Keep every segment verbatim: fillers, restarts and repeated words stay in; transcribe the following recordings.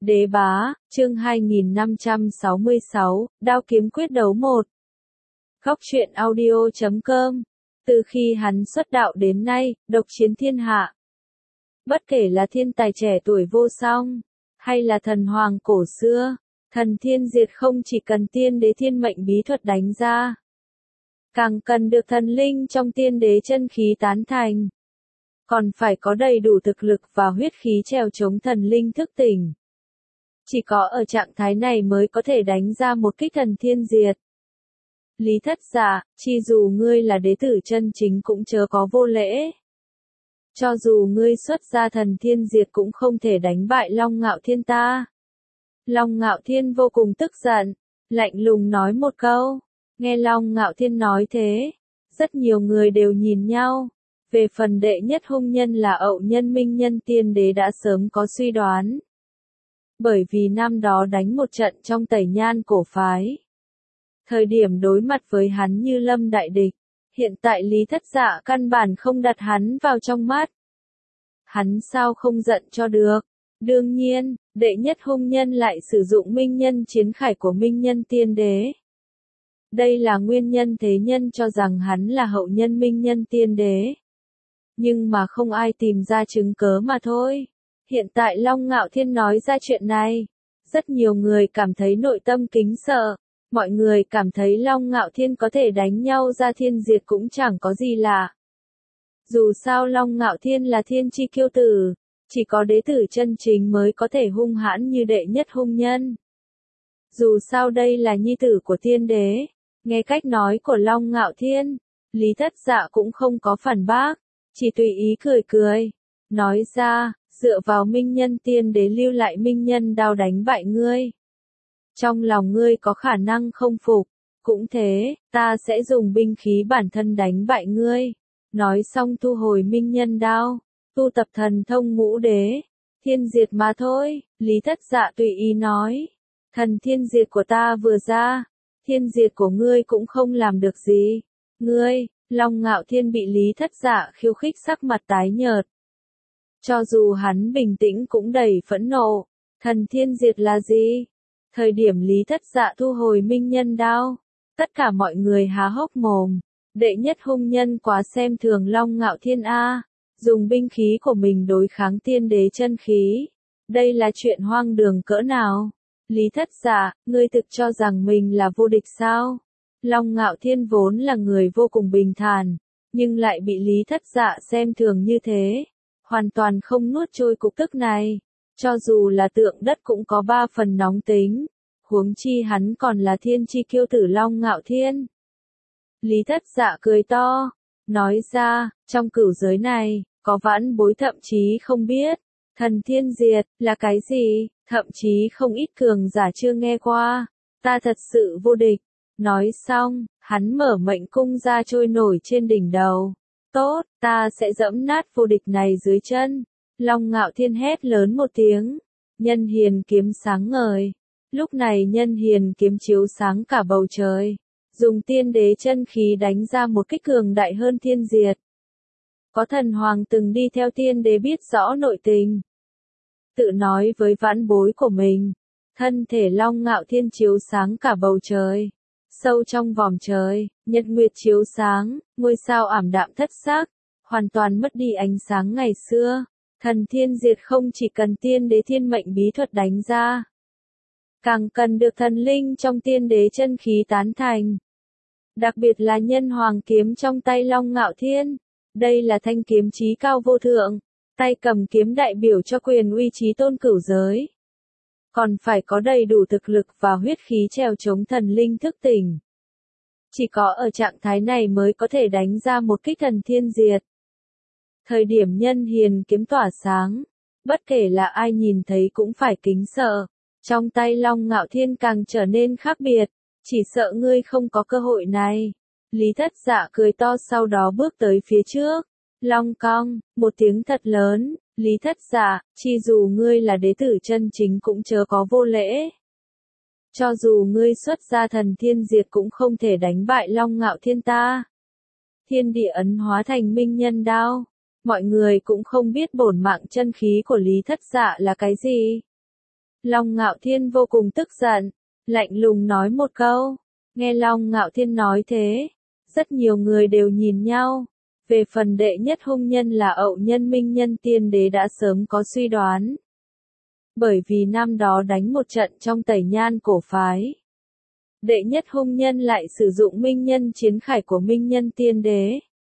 Đế bá, chương hai nghìn năm trăm sáu mươi sáu, đao kiếm quyết đấu một. Góc truyện audio chấm com. Từ khi hắn xuất đạo đến nay, độc chiến thiên hạ. Bất kể là thiên tài trẻ tuổi vô song, hay là thần hoàng cổ xưa, thần thiên diệt không chỉ cần tiên đế thiên mệnh bí thuật đánh ra, càng cần được thần linh trong tiên đế chân khí tán thành. Còn phải có đầy đủ thực lực và huyết khí trèo chống thần linh thức tỉnh. Chỉ có ở trạng thái này mới có thể đánh ra một kích thần thiên diệt. Lý Thất Dạ, chi dù ngươi là đế tử chân chính cũng chớ có vô lễ. Cho dù ngươi xuất ra thần thiên diệt cũng không thể đánh bại Long Ngạo Thiên ta. Long Ngạo Thiên vô cùng tức giận, lạnh lùng nói một câu. Nghe Long Ngạo Thiên nói thế, rất nhiều người đều nhìn nhau. Về phần đệ nhất hung nhân là Ậu Nhân Minh Nhân tiên đế đã sớm có suy đoán. Bởi vì năm đó đánh một trận trong Tẩy Nhan cổ phái. Thời điểm đối mặt với hắn như lâm đại địch, hiện tại Lý Thất Dạ căn bản không đặt hắn vào trong mắt. Hắn sao không giận cho được? Đương nhiên, đệ nhất hung nhân lại sử dụng minh nhân chiến khải của minh nhân tiên đế. Đây là nguyên nhân thế nhân cho rằng hắn là hậu nhân minh nhân tiên đế. Nhưng mà không ai tìm ra chứng cớ mà thôi. Hiện tại Long Ngạo Thiên nói ra chuyện này, rất nhiều người cảm thấy nội tâm kính sợ, mọi người cảm thấy Long Ngạo Thiên có thể đánh nhau ra thiên diệt cũng chẳng có gì lạ. Dù sao Long Ngạo Thiên là thiên chi kiêu tử, chỉ có đế tử chân chính mới có thể hung hãn như đệ nhất hung nhân. Dù sao đây là nhi tử của tiên đế, nghe cách nói của Long Ngạo Thiên, Lý Thất Dạ cũng không có phản bác, chỉ tùy ý cười cười, nói ra, dựa vào minh nhân tiên đế lưu lại minh nhân đao đánh bại ngươi. Trong lòng ngươi có khả năng không phục, cũng thế, ta sẽ dùng binh khí bản thân đánh bại ngươi. Nói xong thu hồi minh nhân đao, tu tập thần thông ngũ đế, thiên diệt mà thôi, Lý Thất Dạ tùy ý nói. Thần thiên diệt của ta vừa ra, thiên diệt của ngươi cũng không làm được gì. Ngươi, Long Ngạo Thiên bị Lý Thất Dạ khiêu khích sắc mặt tái nhợt. Cho dù hắn bình tĩnh cũng đầy phẫn nộ, thần thiên diệt là gì? Thời điểm Lý Thất Dạ thu hồi minh nhân đao, tất cả mọi người há hốc mồm, đệ nhất hung nhân quá xem thường Long Ngạo Thiên A, dùng binh khí của mình đối kháng tiên đế chân khí. Đây là chuyện hoang đường cỡ nào? Lý Thất Dạ, ngươi thực cho rằng mình là vô địch sao? Long Ngạo Thiên vốn là người vô cùng bình thản, nhưng lại bị Lý Thất Dạ xem thường như thế. Hoàn toàn không nuốt trôi cục tức này, cho dù là tượng đất cũng có ba phần nóng tính, huống chi hắn còn là thiên chi kiêu tử Long Ngạo Thiên. Lý Thất Dạ cười to, nói ra, trong cửu giới này, có vãn bối thậm chí không biết, thần thiên diệt, là cái gì, thậm chí không ít cường giả chưa nghe qua, ta thật sự vô địch. Nói xong, hắn mở mệnh cung ra trôi nổi trên đỉnh đầu. Tốt, ta sẽ dẫm nát vô địch này dưới chân. Long Ngạo Thiên hét lớn một tiếng. Nhân hiền kiếm sáng ngời. Lúc này nhân hiền kiếm chiếu sáng cả bầu trời. Dùng tiên đế chân khí đánh ra một kích cường đại hơn thiên diệt. Có thần hoàng từng đi theo tiên đế biết rõ nội tình. Tự nói với vãn bối của mình. Thân thể Long Ngạo Thiên chiếu sáng cả bầu trời. Sâu trong vòm trời, nhật nguyệt chiếu sáng, ngôi sao ảm đạm thất sắc, hoàn toàn mất đi ánh sáng ngày xưa. Thần thiên diệt không chỉ cần tiên đế thiên mệnh bí thuật đánh ra, càng cần được thần linh trong tiên đế chân khí tán thành. Đặc biệt là nhân hoàng kiếm trong tay Long Ngạo Thiên. Đây là thanh kiếm chí cao vô thượng, tay cầm kiếm đại biểu cho quyền uy chí tôn cửu giới. Còn phải có đầy đủ thực lực và huyết khí trèo chống thần linh thức tỉnh. Chỉ có ở trạng thái này mới có thể đánh ra một kích thần thiên diệt. Thời điểm nhân hiền kiếm tỏa sáng, bất kể là ai nhìn thấy cũng phải kính sợ. Trong tay Long Ngạo Thiên càng trở nên khác biệt, chỉ sợ ngươi không có cơ hội này. Lý Thất Dạ cười to sau đó bước tới phía trước. Long cong, một tiếng thật lớn. Lý Thất Dạ, chi dù ngươi là đế tử chân chính cũng chớ có vô lễ. Cho dù ngươi xuất ra thần thiên diệt cũng không thể đánh bại Long Ngạo Thiên ta. Thiên địa ấn hóa thành minh nhân đao. Mọi người cũng không biết bổn mạng chân khí của Lý Thất Dạ là cái gì. Long Ngạo Thiên vô cùng tức giận, lạnh lùng nói một câu. Nghe Long Ngạo Thiên nói thế, rất nhiều người đều nhìn nhau. Về phần đệ nhất hung nhân là Ậu Nhân Minh Nhân Tiên Đế đã sớm có suy đoán. Bởi vì năm đó đánh một trận trong tẩy nhan cổ phái. Đệ nhất hung nhân lại sử dụng minh nhân chiến khải của Minh Nhân Tiên Đế.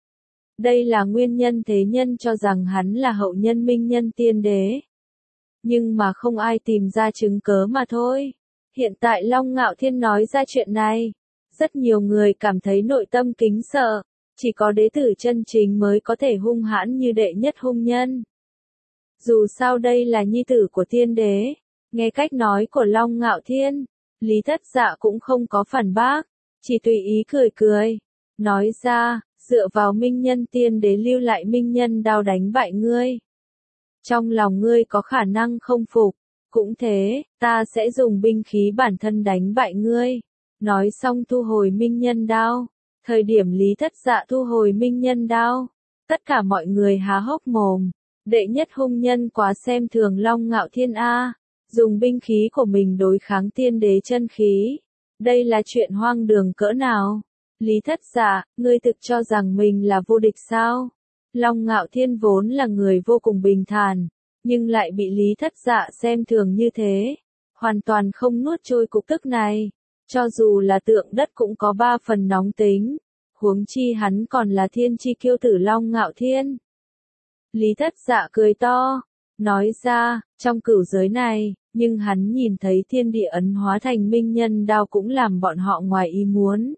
Đây là nguyên nhân thế nhân cho rằng hắn là hậu nhân Minh Nhân Tiên Đế. Nhưng mà không ai tìm ra chứng cớ mà thôi. Hiện tại Long Ngạo Thiên nói ra chuyện này. Rất nhiều người cảm thấy nội tâm kính sợ. Chỉ có đế tử chân chính mới có thể hung hãn như đệ nhất hung nhân. Dù sao đây là nhi tử của tiên đế. Nghe cách nói của Long Ngạo Thiên, Lý Thất Dạ cũng không có phản bác. Chỉ tùy ý cười cười. Nói ra, dựa vào minh nhân tiên đế lưu lại minh nhân đao đánh bại ngươi. Trong lòng ngươi có khả năng không phục. Cũng thế, ta sẽ dùng binh khí bản thân đánh bại ngươi. Nói xong thu hồi minh nhân đao. Thời điểm Lý Thất Dạ thu hồi minh nhân đao, tất cả mọi người há hốc mồm. Đệ nhất hung nhân quá xem thường Long Ngạo Thiên A, dùng binh khí của mình đối kháng tiên đế chân khí. Đây là chuyện hoang đường cỡ nào? Lý Thất Dạ, ngươi thực cho rằng mình là vô địch sao? Long Ngạo Thiên vốn là người vô cùng bình thản, nhưng lại bị Lý Thất Dạ xem thường như thế. Hoàn toàn không nuốt trôi cục tức này. Cho dù là tượng đất cũng có ba phần nóng tính, huống chi hắn còn là thiên chi kiêu tử Long Ngạo Thiên. Lý Thất Dạ cười to, nói ra, trong cửu giới này, nhưng hắn nhìn thấy thiên địa ấn hóa thành minh nhân đao cũng làm bọn họ ngoài ý muốn.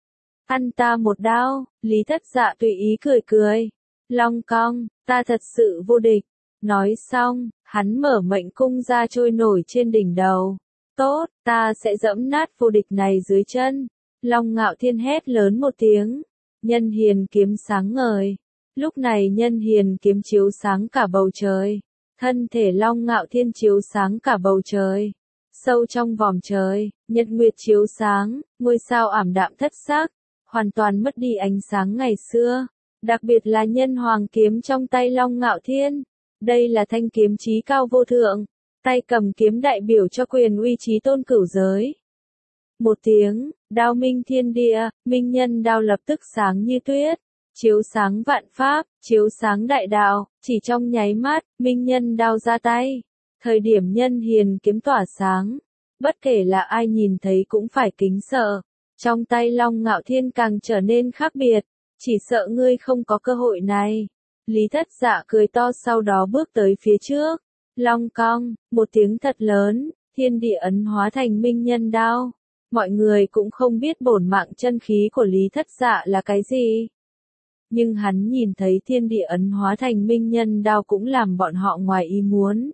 Ăn ta một đao, Lý Thất Dạ tùy ý cười cười. Long Cong, ta thật sự vô địch. Nói xong, hắn mở mệnh cung ra trôi nổi trên đỉnh đầu. Tốt, ta sẽ dẫm nát vô địch này dưới chân. Long Ngạo Thiên hét lớn một tiếng. Nhân hiền kiếm sáng ngời. Lúc này nhân hiền kiếm chiếu sáng cả bầu trời. Thân thể Long Ngạo Thiên chiếu sáng cả bầu trời. Sâu trong vòm trời, nhật nguyệt chiếu sáng, ngôi sao ảm đạm thất sắc, hoàn toàn mất đi ánh sáng ngày xưa. Đặc biệt là nhân hoàng kiếm trong tay Long Ngạo Thiên. Đây là thanh kiếm chí cao vô thượng. Tay cầm kiếm đại biểu cho quyền uy chí tôn cửu giới. Một tiếng, đao minh thiên địa, minh nhân đao lập tức sáng như tuyết, chiếu sáng vạn pháp, chiếu sáng đại đạo, chỉ trong nháy mắt, minh nhân đao ra tay. Thời điểm nhân hiền kiếm tỏa sáng, bất kể là ai nhìn thấy cũng phải kính sợ. Trong tay Long Ngạo Thiên càng trở nên khác biệt, chỉ sợ ngươi không có cơ hội này. Lý Thất Dạ cười to sau đó bước tới phía trước. Long Cong, một tiếng thật lớn, thiên địa ấn hóa thành minh nhân đao. Mọi người cũng không biết bổn mạng chân khí của Lý Thất Dạ là cái gì. Nhưng hắn nhìn thấy thiên địa ấn hóa thành minh nhân đao cũng làm bọn họ ngoài ý muốn.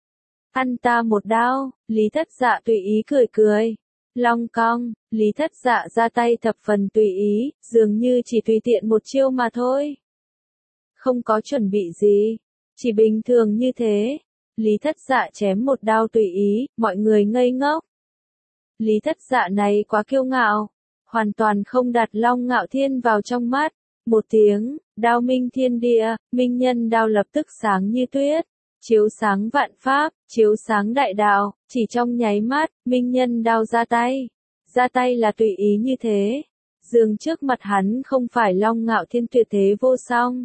Ăn ta một đao, Lý Thất Dạ tùy ý cười cười. Long Cong, Lý Thất Dạ ra tay thập phần tùy ý, dường như chỉ tùy tiện một chiêu mà thôi. Không có chuẩn bị gì, chỉ bình thường như thế. Lý Thất Dạ chém một đao tùy ý, mọi người ngây ngốc. Lý Thất Dạ này quá kiêu ngạo, hoàn toàn không đặt Long Ngạo Thiên vào trong mắt. Một tiếng, đao minh thiên địa, minh nhân đao lập tức sáng như tuyết, chiếu sáng vạn pháp, chiếu sáng đại đạo, chỉ trong nháy mắt, minh nhân đao ra tay. Ra tay là tùy ý như thế. Dường trước mặt hắn không phải Long Ngạo Thiên tuyệt thế vô song.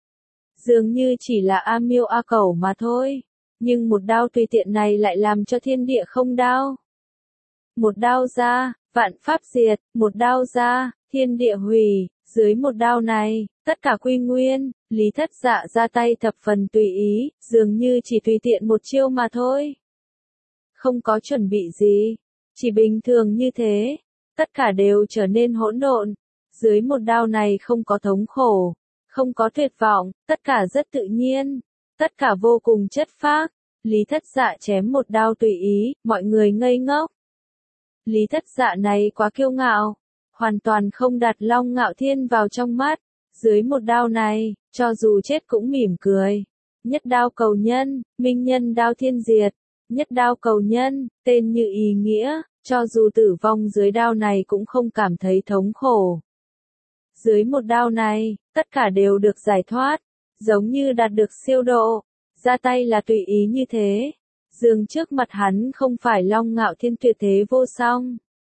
Dường như chỉ là A Miêu A Cẩu mà thôi. Nhưng một đao tùy tiện này lại làm cho thiên địa không đao. Một đao ra, vạn pháp diệt, một đao ra, thiên địa hủy, dưới một đao này, tất cả quy nguyên. Lý Thất Dạ ra tay thập phần tùy ý, dường như chỉ tùy tiện một chiêu mà thôi. Không có chuẩn bị gì, chỉ bình thường như thế, tất cả đều trở nên hỗn độn. Dưới một đao này không có thống khổ, không có tuyệt vọng, tất cả rất tự nhiên, tất cả vô cùng chất phác. Lý Thất Dạ chém một đao tùy ý, mọi người ngây ngốc. Lý Thất Dạ này quá kiêu ngạo, hoàn toàn không đặt Long Ngạo Thiên vào trong mắt. Dưới một đao này, cho dù chết cũng mỉm cười. Nhất đao cầu nhân, minh nhân đao thiên diệt. Nhất đao cầu nhân, tên như ý nghĩa, cho dù tử vong dưới đao này cũng không cảm thấy thống khổ. Dưới một đao này, tất cả đều được giải thoát, giống như đạt được siêu độ. Ra tay là tùy ý như thế. Dường trước mặt hắn không phải Long Ngạo Thiên tuyệt thế vô song.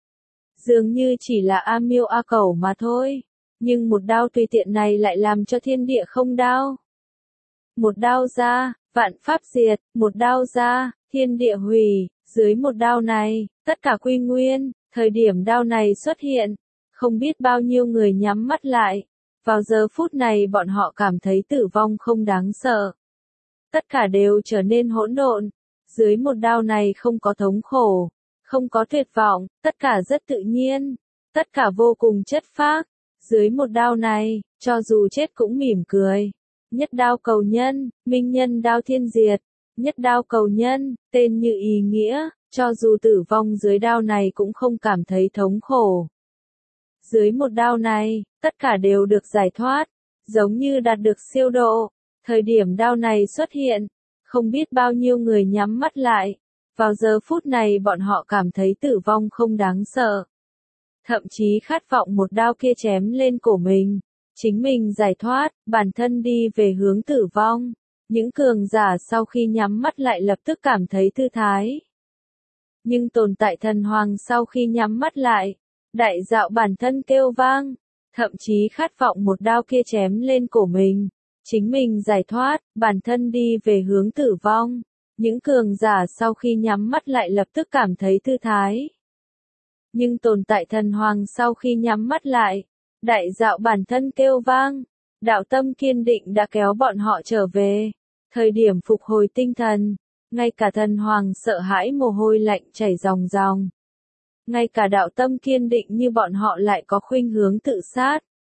Dường như chỉ là A Miêu A Cẩu mà thôi. Nhưng một đao tùy tiện này lại làm cho thiên địa không đao. Một đao ra, vạn pháp diệt, một đao ra, thiên địa hủy, dưới một đao này, tất cả quy nguyên, thời điểm đao này xuất hiện, không biết bao nhiêu người nhắm mắt lại, vào giờ phút này bọn họ cảm thấy tử vong không đáng sợ. Tất cả đều trở nên hỗn độn, dưới một đao này không có thống khổ, không có tuyệt vọng, tất cả rất tự nhiên, tất cả vô cùng chất phác, dưới một đao này, cho dù chết cũng mỉm cười. Nhất đao cầu nhân, minh nhân đao thiên diệt, nhất đao cầu nhân, tên như ý nghĩa, cho dù tử vong dưới đao này cũng không cảm thấy thống khổ. Dưới một đao này, tất cả đều được giải thoát, giống như đạt được siêu độ. Thời điểm đao này xuất hiện, không biết bao nhiêu người nhắm mắt lại, vào giờ phút này bọn họ cảm thấy tử vong không đáng sợ. Thậm chí khát vọng một đao kia chém lên cổ mình. Chính mình giải thoát, bản thân đi về hướng tử vong. Những cường giả sau khi nhắm mắt lại lập tức cảm thấy thư thái. Nhưng tồn tại thần hoàng sau khi nhắm mắt lại, đại dạo bản thân kêu vang, thậm chí khát vọng một đao kia chém lên cổ mình. Chính mình giải thoát, bản thân đi về hướng tử vong. Những cường giả sau khi nhắm mắt lại lập tức cảm thấy thư thái. Nhưng tồn tại thần hoàng sau khi nhắm mắt lại, đại dạo bản thân kêu vang, đạo tâm kiên định đã kéo bọn họ trở về. Thời điểm phục hồi tinh thần, ngay cả thần hoàng sợ hãi mồ hôi lạnh chảy ròng ròng. Ngay cả đạo tâm kiên định như bọn họ lại có khuynh hướng tự sát.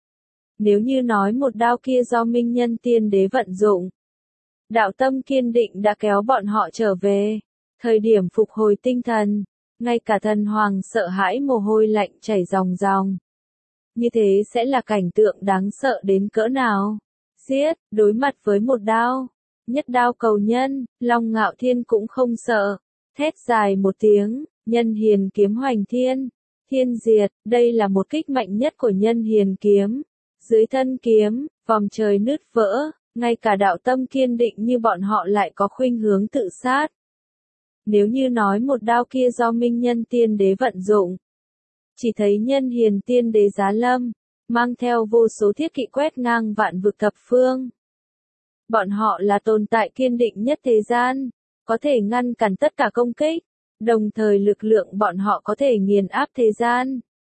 Nếu như nói một đao kia do minh nhân tiên đế vận dụng, đạo tâm kiên định đã kéo bọn họ trở về. Thời điểm phục hồi tinh thần, ngay cả thần hoàng sợ hãi mồ hôi lạnh chảy ròng ròng. Như thế sẽ là cảnh tượng đáng sợ đến cỡ nào? Giết, đối mặt với một đao. Nhất đao cầu nhân, Long Ngạo Thiên cũng không sợ. Thét dài một tiếng, nhân hiền kiếm hoành thiên. Thiên diệt, đây là một kích mạnh nhất của nhân hiền kiếm. Dưới thân kiếm, vòng trời nứt vỡ, ngay cả đạo tâm kiên định như bọn họ lại có khuynh hướng tự sát. Nếu như nói một đao kia do minh nhân tiên đế vận dụng, chỉ thấy nhân hiền tiên đế giá lâm, mang theo vô số thiết kỵ quét ngang vạn vực thập phương. Bọn họ là tồn tại kiên định nhất thế gian, có thể ngăn cản tất cả công kích, đồng thời lực lượng bọn họ có thể nghiền áp thế gian.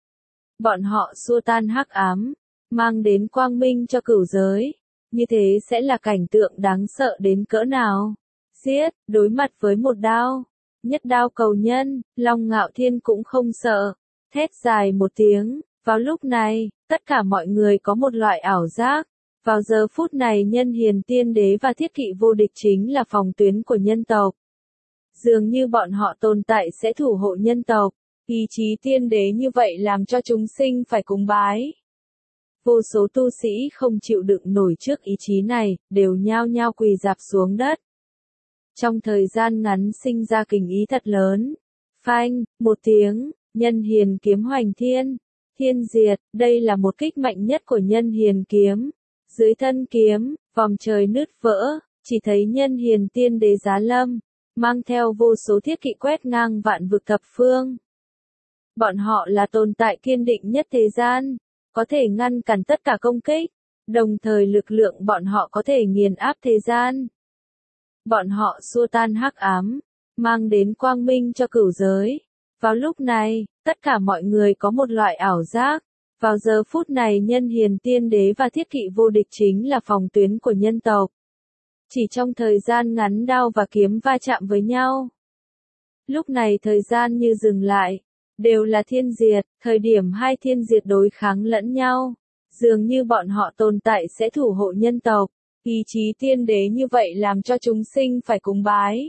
Bọn họ xua tan hắc ám, mang đến quang minh cho cửu giới, như thế sẽ là cảnh tượng đáng sợ đến cỡ nào? Giết, đối mặt với một đao, nhất đao cầu nhân, Long Ngạo Thiên cũng không sợ. Thét dài một tiếng, vào lúc này, tất cả mọi người có một loại ảo giác. Vào giờ phút này nhân hiền tiên đế và thiết kỵ vô địch chính là phòng tuyến của nhân tộc. Dường như bọn họ tồn tại sẽ thủ hộ nhân tộc, ý chí tiên đế như vậy làm cho chúng sinh phải cúng bái. Vô số tu sĩ không chịu đựng nổi trước ý chí này, đều nhao nhao quỳ rạp xuống đất. Trong thời gian ngắn sinh ra kình ý thật lớn. Phanh, một tiếng. Nhân hiền kiếm hoành thiên, thiên diệt, đây là một kích mạnh nhất của nhân hiền kiếm. Dưới thân kiếm, vòng trời nứt vỡ, chỉ thấy nhân hiền tiên đế giá lâm, mang theo vô số thiết kỵ quét ngang vạn vực thập phương. Bọn họ là tồn tại kiên định nhất thế gian, có thể ngăn cản tất cả công kích, đồng thời lực lượng bọn họ có thể nghiền áp thế gian. Bọn họ xua tan hắc ám, mang đến quang minh cho cửu giới. Vào lúc này, tất cả mọi người có một loại ảo giác. Vào giờ phút này nhân hiền tiên đế và thiết kỵ vô địch chính là phòng tuyến của nhân tộc. Chỉ trong thời gian ngắn đao và kiếm va chạm với nhau. Lúc này thời gian như dừng lại. Đều là thiên diệt, thời điểm hai thiên diệt đối kháng lẫn nhau. Dường như bọn họ tồn tại sẽ thủ hộ nhân tộc. Ý chí tiên đế như vậy làm cho chúng sinh phải cúng bái.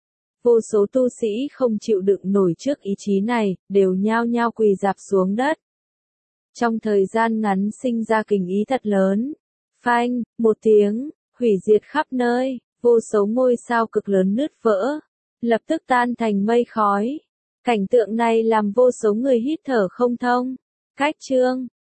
Vô số tu sĩ không chịu đựng nổi trước ý chí này, đều nhao nhao quỳ rạp xuống đất. Trong thời gian ngắn sinh ra kình ý thật lớn. Phanh, một tiếng, hủy diệt khắp nơi, vô số ngôi sao cực lớn nứt vỡ, lập tức tan thành mây khói. Cảnh tượng này làm vô số người hít thở không thông. Cách chương